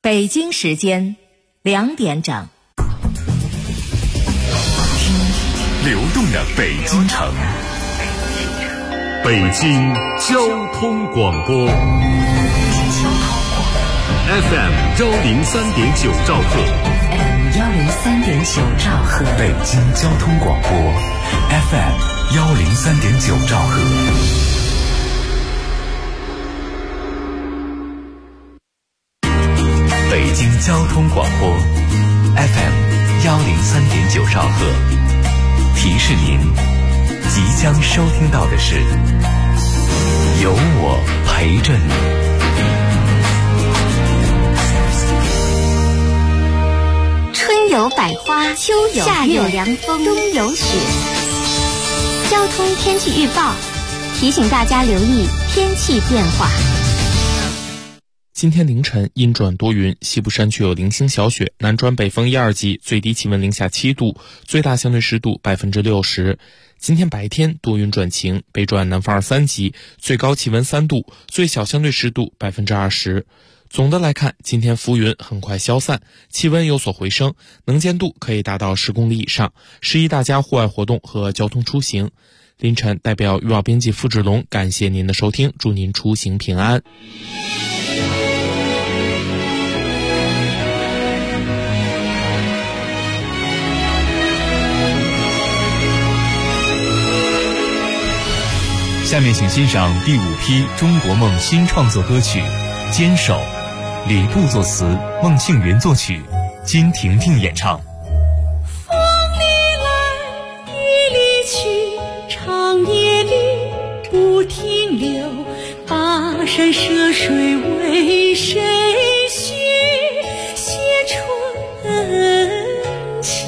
北京时间2点整。 流动的北京城，北京交通广播 FM 103.9兆赫 103.9兆赫， 北京交通广播 FM 103.9兆赫。北京交通广播 FM 103.9兆赫。提示您，即将收听到的是有我陪着你。 春有百花，秋有夏有凉风，冬有雪。交通天气预报提醒大家留意天气变化。 今天凌晨阴转多云，西部山区有零星小雪，南转北风1、2级，最低气温零下7度，最大相对湿度60%。今天白天多云转晴，北转南风2、3级，最高气温3度，最小相对湿度20%。总的来看，今天浮云很快消散，气温有所回升，能见度可以达到10公里以上，适宜大家户外活动和交通出行。凌晨代表预报编辑付志龙感谢您的收听，祝您出行平安。 下面请欣赏第5批中国梦新创作歌曲《坚守》，吕布作词，孟庆元作曲，金婷婷演唱。 风里来，雨里去，长夜里不停留，跋山涉水为谁许写春秋。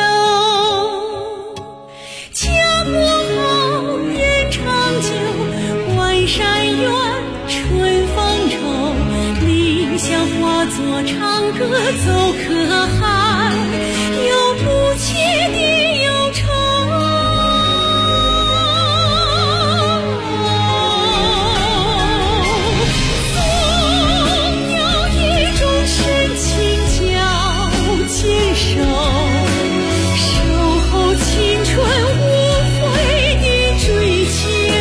家国好，人长久，关山远，春风愁，理想化作长歌走可汗，有不切的忧愁。总有一种深情叫坚守，守候青春无悔的追求。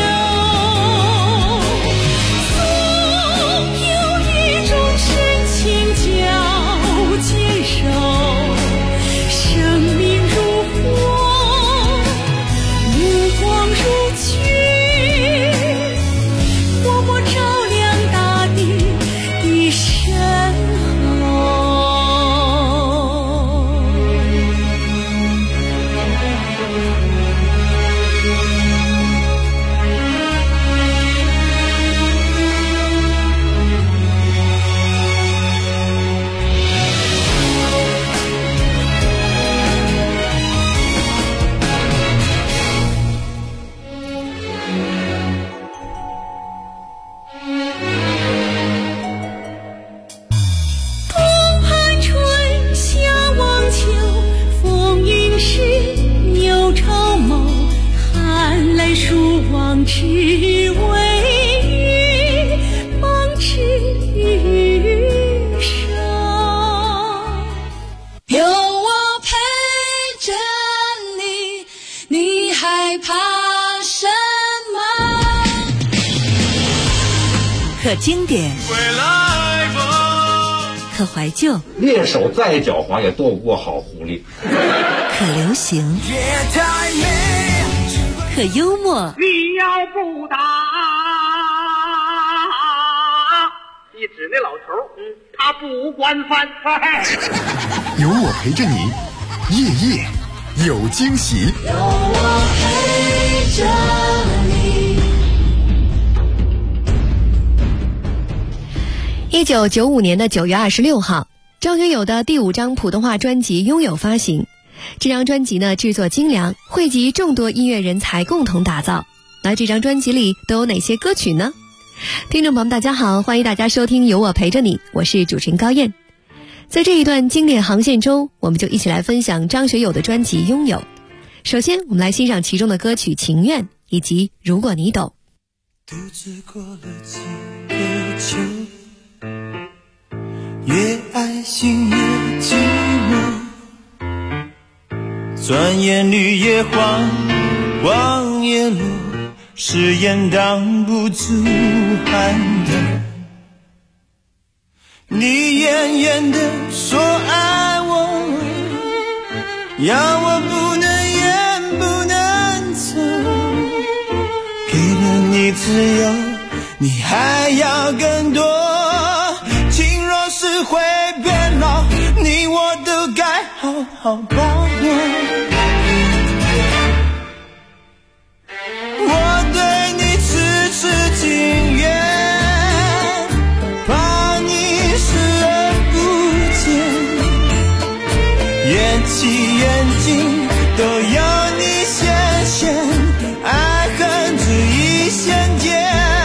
总有一种深情叫坚守，生命如火，目光如炬，默默照亮大地的身后。东盘春，夏望秋，风云时，牛朝谋，寒来暑往，只为与梦之手。有我陪着你，你害怕什么？ 可经典， 归来吧。 可怀旧， 猎手再狡猾也躲不过好狐狸。 可流行， 夜太美， 可幽默， 你要不打，一指那老头，他不惯犯。 有我陪着你，夜夜有惊喜。 有我陪着你。 1995年的9月26号，张学友的第5张普通话专辑《拥有》发行。这张专辑呢，制作精良，汇集众多音乐人才共同打造。那这张专辑里都有哪些歌曲呢？听众朋友们大家好，欢迎大家收听有我陪着你，我是主持人高燕。在这一段经典航线中，我们就一起来分享张学友的专辑《拥有》。首先我们来欣赏其中的歌曲《情愿》以及《如果你懂》。 独自过了几个秋， 越爱心越寂寞，钻眼绿叶黄，黄叶落，誓言挡不住寒冷。你远远地说爱我，要我不能言不能走，给了你自由，你还要更多。情若是会变老，你我都该好好把握。我对你痴痴情愿，怕你视而不见，缘起缘尽都有你显现，爱恨只一线间。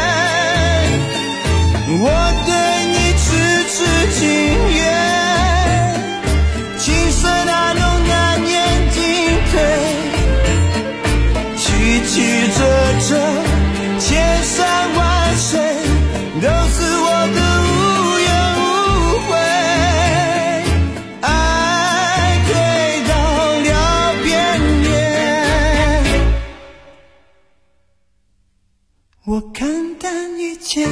我对你痴痴情愿，情色那浓难言进退，曲曲折折，千山万水，都是我的无怨无悔。爱推到了边缘，我看淡一切。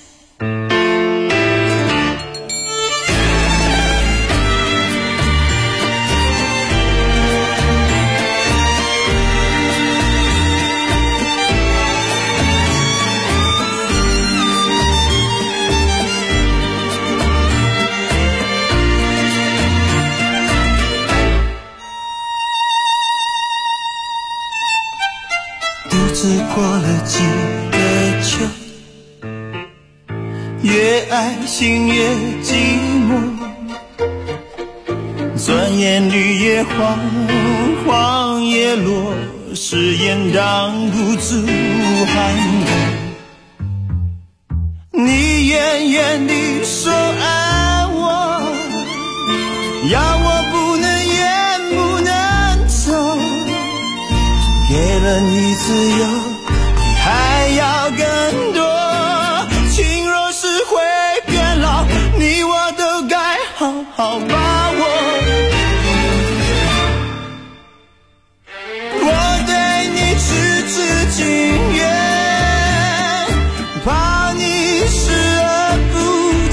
过了几个秋，越爱心越寂寞，钻眼绿叶黄，黄叶落，誓言挡不住寒冷。你远远地说爱我，要我不能言不能走，给了你自由，你还要更多。情若是会变老，你我都该好好把握。我对你痴痴情愿，怕你视而不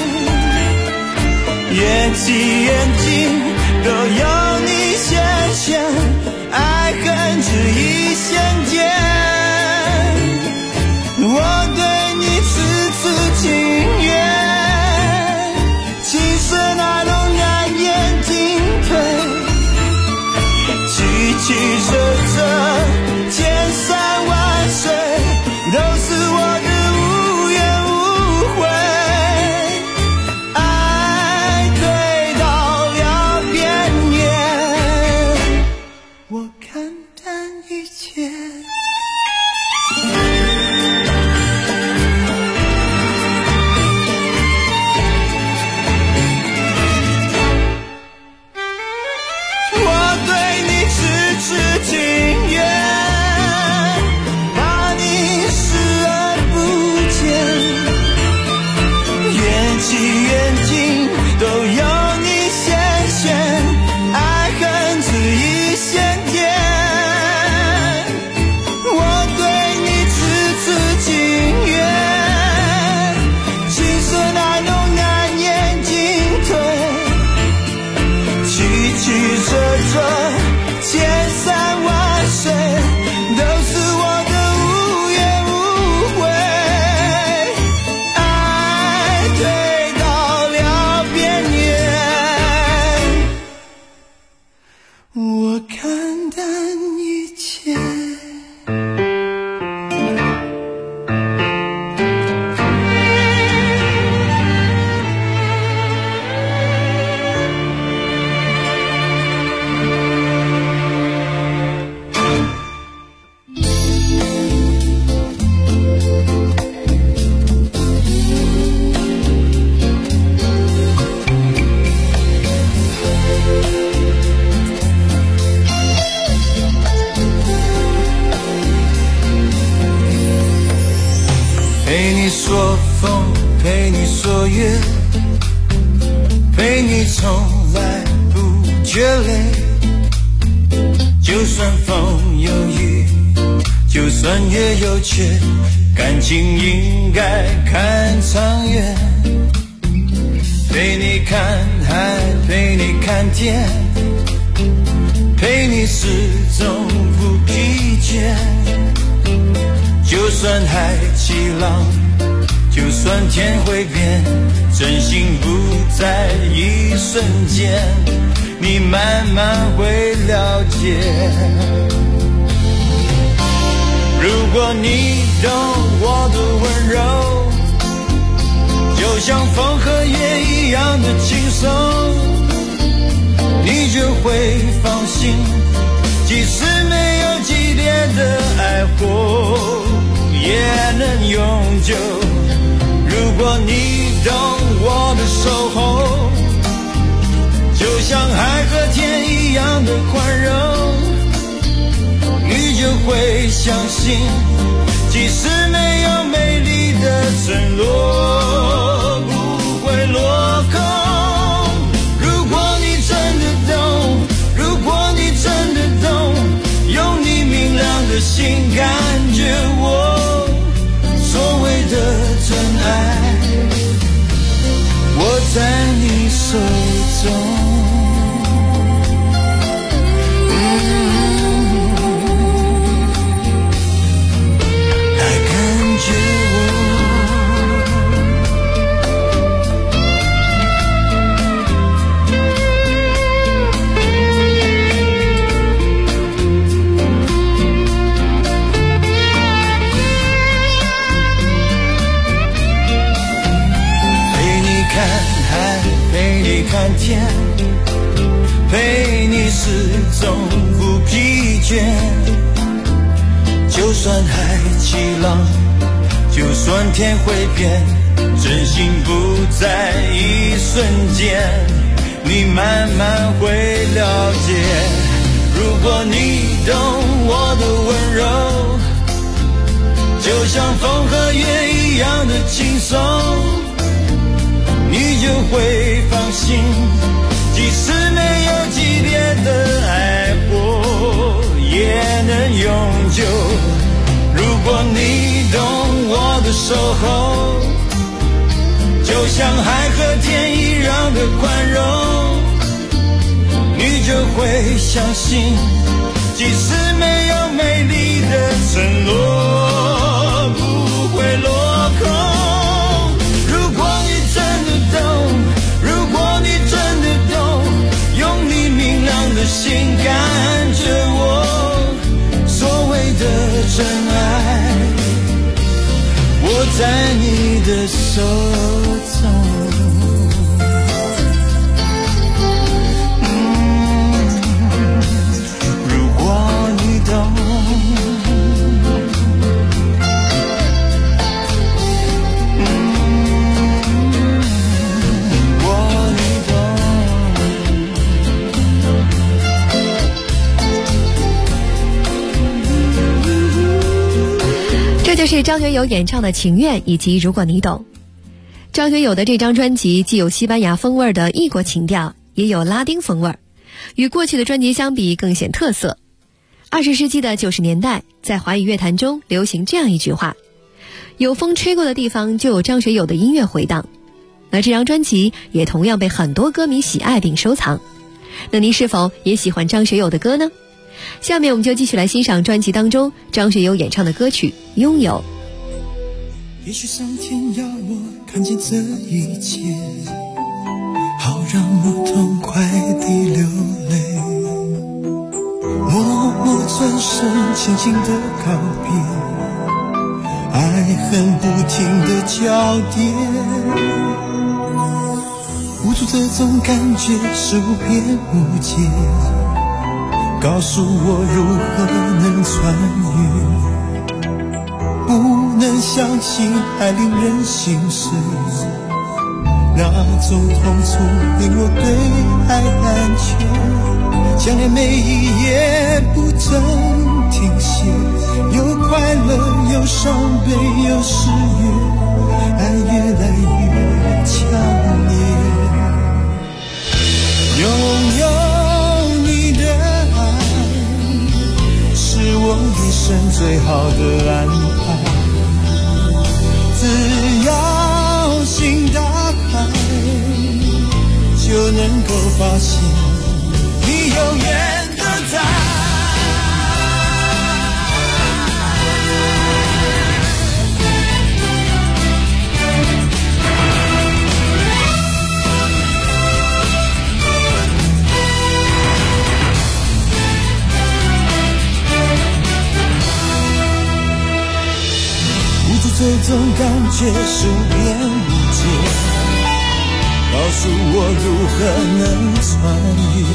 见，缘起缘尽都有你显现，爱恨只一线间。我对你痴痴情愿，情色那浓难言进退，曲曲折折，千山万水，都是我的无怨无悔。爱推到了边缘，我看淡一切。我对你痴痴情愿，怕你视而不见，缘起缘尽都有你显现，爱恨只一线间。我对你痴痴情愿，情色那浓难言进退，曲曲折折，千山万水，都是我的无怨无悔。爱推到了边缘，我看淡一切。陪你说风，陪你说月， 陪你从来不觉累，就算风有雨，就算月有缺，感情应该看长远。陪你看海，陪你看天，陪你始终不疲倦。就算海起浪，就算天会变，真心不在一瞬间，你慢慢会了解。如果你懂我的温柔，就像风和月一样的轻松，你就会放心，即使没有激烈的爱火也能永久。如果你懂我的守候，就像海和天一样的宽容，你就会相信，即使没有美丽的承诺不会落空。如果你真的懂，如果你真的懂，用你明亮的心感觉我所谓的真爱，握在你手中。看天，陪你始终不疲倦。就算海起浪，就算天会变，真心不在一瞬间，你慢慢会了解。如果你懂我的温柔，就像风和月一样的轻松，你就会放心，即使没有激烈的爱火也能永久。如果你懂我的守候，就像海和天一样的宽容，你就会相信，即使没有美丽的承诺不会落空。心感觉我所谓的真爱，握在你的手中。如果你懂， 这就是张学友演唱的《情愿》以及《如果你懂》。张学友的这张专辑既有西班牙风味的异国情调，也有拉丁风味，与过去的专辑相比更显特色。20世纪的90年代，在华语乐坛中流行这样一句话：有风吹过的地方就有张学友的音乐回荡。而这张专辑也同样被很多歌迷喜爱并收藏。那您是否也喜欢张学友的歌呢？下面我们就继续来欣赏专辑当中张学友演唱的歌曲《拥有》。 也许上天要我看见这一切，好让我痛快地流泪，默默转身，轻轻地告别，爱恨不停地交叠，无助这种感觉是无边无界，告诉我如何能穿越，不能相信还令人心碎，那种痛楚令我对爱胆怯，想念每一夜不曾停歇，有快乐有伤悲有失约，爱越来越强烈。 生最好的安排。只要心打开，就能够发现你永远都在。这种感觉数遍无解，告诉我如何能穿越。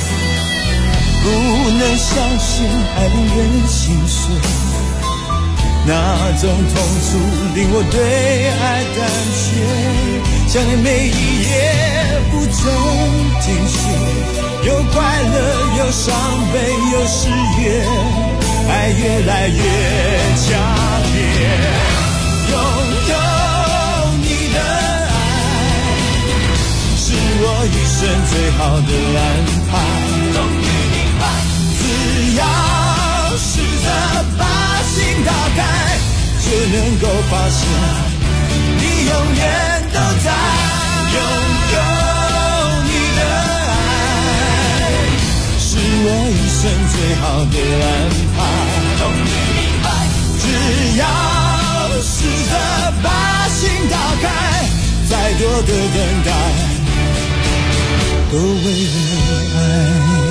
不能相信爱令人心碎，那种痛楚令我对爱胆怯。想念每一夜不曾停歇，有快乐有伤悲有喜悦，爱越来越强烈。拥有你的爱，是我一生最好的安排。终于明白，只要试着把心打开，就能够发现你永远都在。拥有你的爱，是我一生最好的安排。终于明白，只要试着把心打开，再多的等待都为了爱。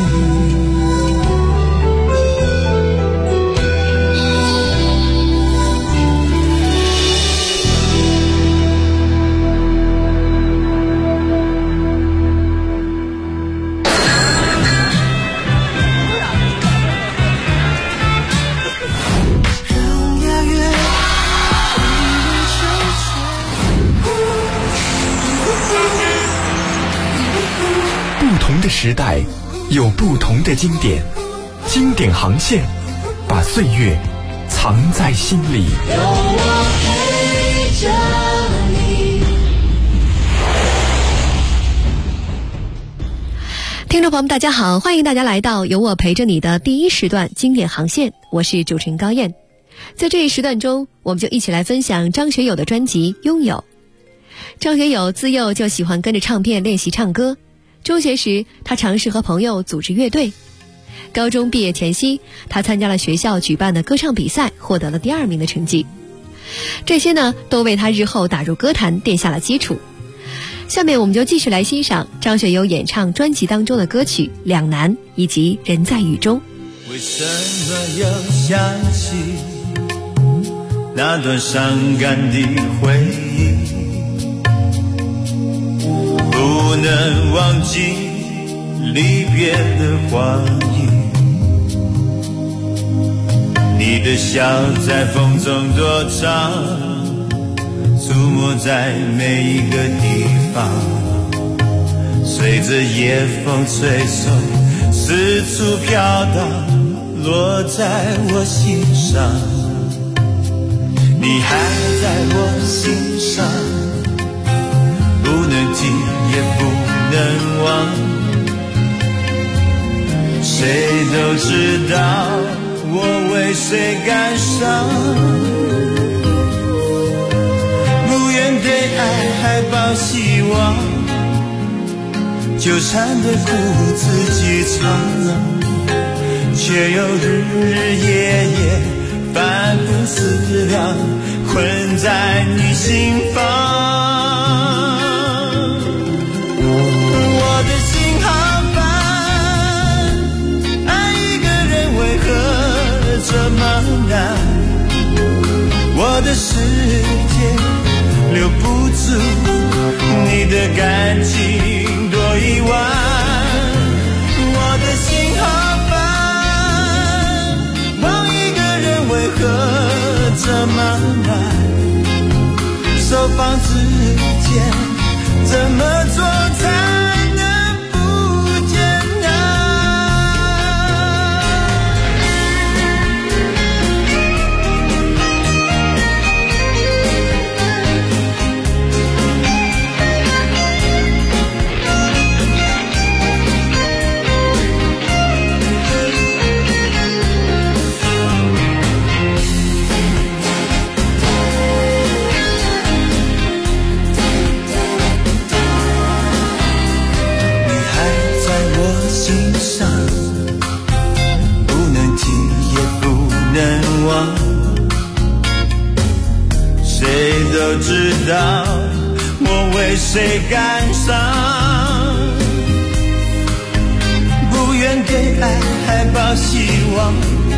不同的时代有不同的经典，经典航线把岁月藏在心里。有我陪着你。听众朋友们大家好，欢迎大家来到有我陪着你的第一时段经典航线，我是主持人高燕。在这一时段中，我们就一起来分享张学友的专辑《拥有》。张学友自幼就喜欢跟着唱片练习唱歌，中学时他尝试和朋友组织乐队，高中毕业前夕他参加了学校举办的歌唱比赛，获得了第2名的成绩。这些呢都为他日后打入歌坛奠下了基础。下面我们就继续来欣赏张学友演唱专辑当中的歌曲《两难》以及《人在雨中》。 为什么又想起那段伤感的回忆，不能忘记离别的话语，你的笑在风中多长，触摸在每一个地方，随着夜风吹送，四处飘荡，落在我心上。你还在我心上，不能记也不能忘，谁都知道我为谁感伤，不愿对爱还抱希望，纠缠的苦自己尝，却又日日夜夜反复思量，困在你心房。我的心好烦，爱一个人为何这么难，我的世界留不住你的感情多一晚，我的心好烦，忘一个人为何这么难，手放之间怎么做才能不艰难。 知道我为谁感伤，不愿给爱还抱希望，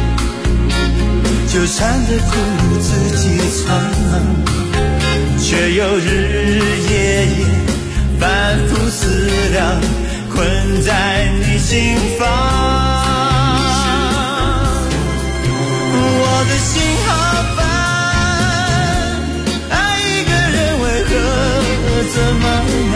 就缠着苦自己闯，却又日日夜夜反复思量，困在你心房。我的心好烦，爱一个人为何这么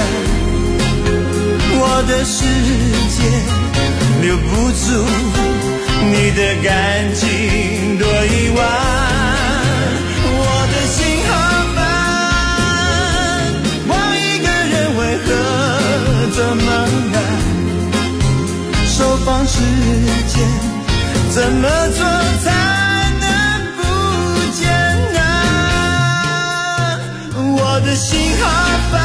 难？我的世界留不住你的感情多一晚。我的心好烦，忘一个人为何这么难？手放时间怎么做才能不艰难？我的心好烦，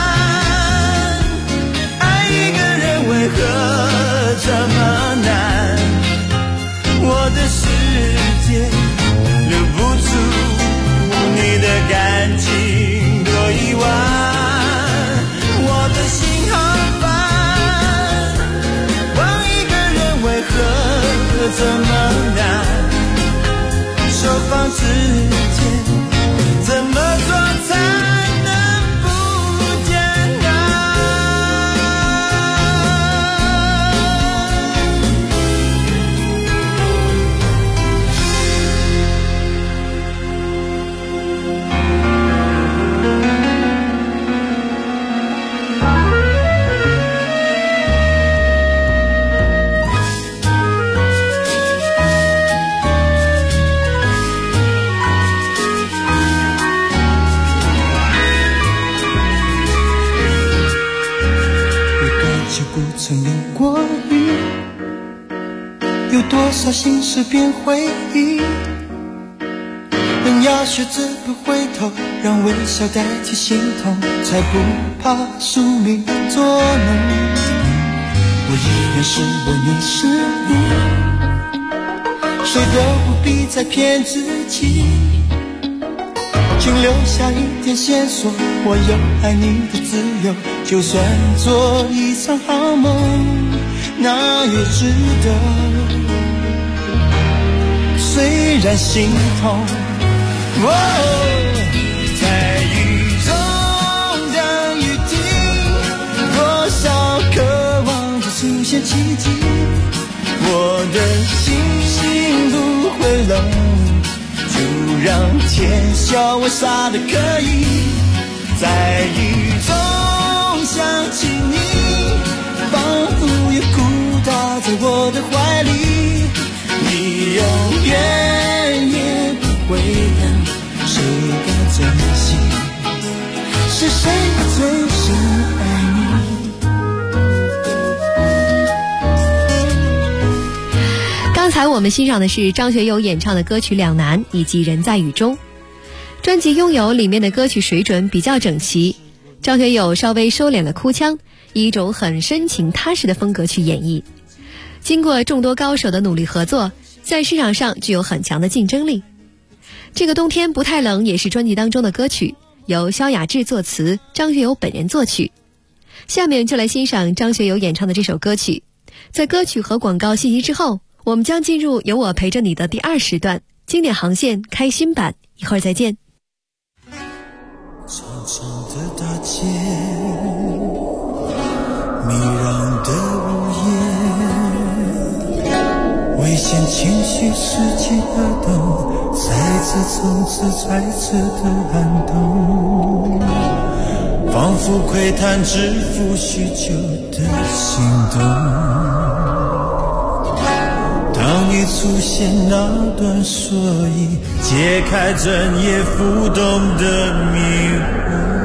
爱一个人为何这么难？我的世界留不住你的感情多一晚。我的心好烦，忘一个人为何这么难？手放之间怎么做才能不艰难？不曾淋过雨，有多少心事变回忆，人要学着不回头，让微笑代替心痛，才不怕宿命捉弄。我依然是我，你是你，谁都不必再骗自己，请留下一点线索，我有爱你的自由，就算做一场好梦，那也值得。虽然心痛，在雨中等雨停，多少渴望着出现奇迹，我的心心不会冷，就让天笑我傻得可以，在雨中想起你，仿佛有鼓打在我的怀里，你永远也不会等，谁该珍惜？是谁最深爱你？ 刚才我们欣赏的是张学友演唱的歌曲《两难》以及《人在雨中》。专辑《拥有》里面的歌曲水准比较整齐，张学友稍微收敛了哭腔，以一种很深情踏实的风格去演绎。经过众多高手的努力合作，在市场上具有很强的竞争力。这个冬天不太冷也是专辑当中的歌曲，由萧亚志作词，张学友本人作曲。下面就来欣赏张学友演唱的这首歌曲。在歌曲和广告信息之后，我们将进入有我陪着你的第2时段，经典航线开心版，一会儿再见。 长长的大街，迷人的午夜，危险情绪拾起了灯，在这从此揣测的寒冬，仿佛窥探蛰伏许久的心动。当你出现那段说意，解开整夜浮动的迷惑。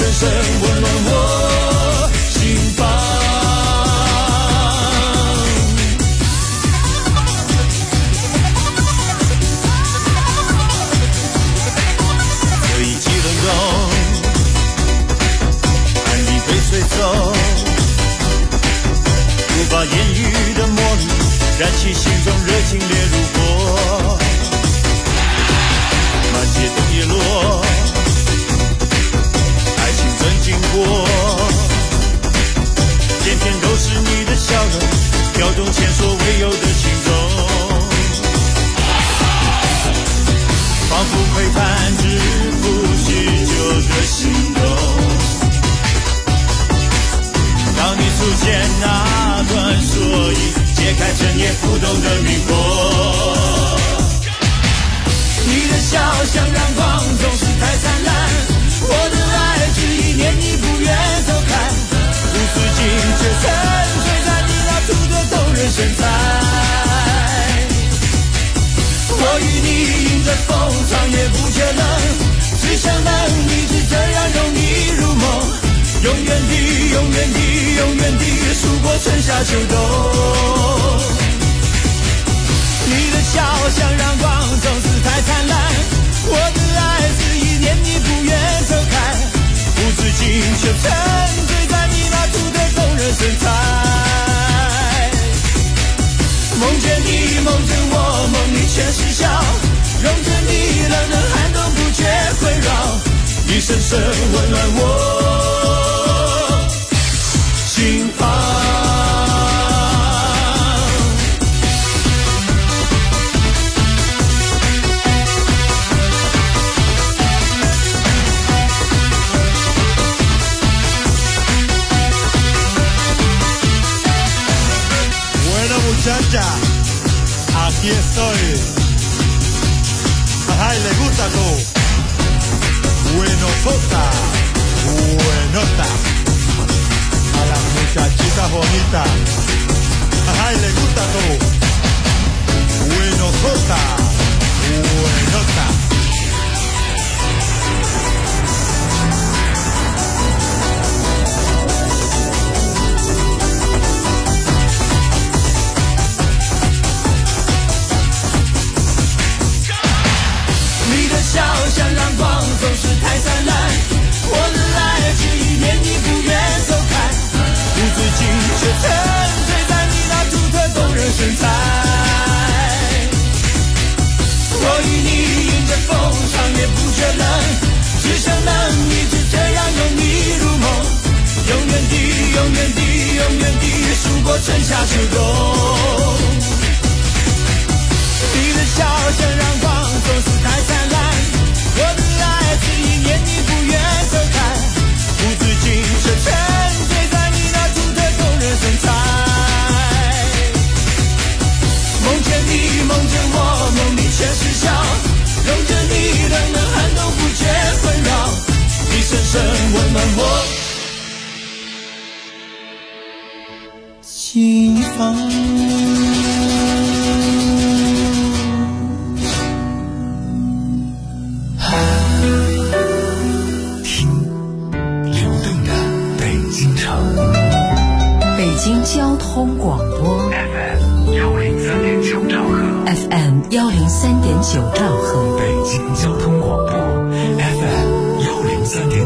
深深温暖我心房。这一激动中，爱你被吹走，无法言语的魔力，燃起心中热情烈如火。满街灯叶落，爱情正经过，天天都是你的笑容，跳动前所未有的心中，仿佛窥探致富许久的心动。当你出现那段所以解开整夜浮动的迷惑，你的笑像阳光总是太灿烂，我的爱只一念你不愿走开，无止境却沉睡在你那土的动人身材。我与你迎着风长夜不觉冷，只想能一直这样拥你入梦，永远地永远地永远地数过春夏秋冬。你的笑像阳光总是太灿烂，我的爱是一念你不愿走开，无止境却沉醉在你那土的动人身材。梦见你梦见我，梦里全是笑，拥着你冷冷寒冬不觉困扰，你深深温暖我心房。 Muchacha, aquí estoy. Ay, le gusta todo. Buenotota, buenota. A las muchachitas bonitas. Ay, le gusta todo. Buenotota, buenota. 笑像阳光总是太灿烂，我的爱只一念你不愿走开，无止境却沉醉在你那独特动人身材。我与你迎着风长夜不觉冷，只想能一直这样拥你入梦，永远地永远地永远地数过春夏秋冬。你的笑像阳光总是太灿烂，我的爱只一念你不愿走开，无止境却沉醉在你那独特动人身材。梦见你梦见我，梦里全是笑，拥着你冷冷寒冬不觉困扰，你深深温暖我心房。 北京交通广播 FM 103.9兆赫 FM 103.9兆赫， 北京交通广播 FM 103.9。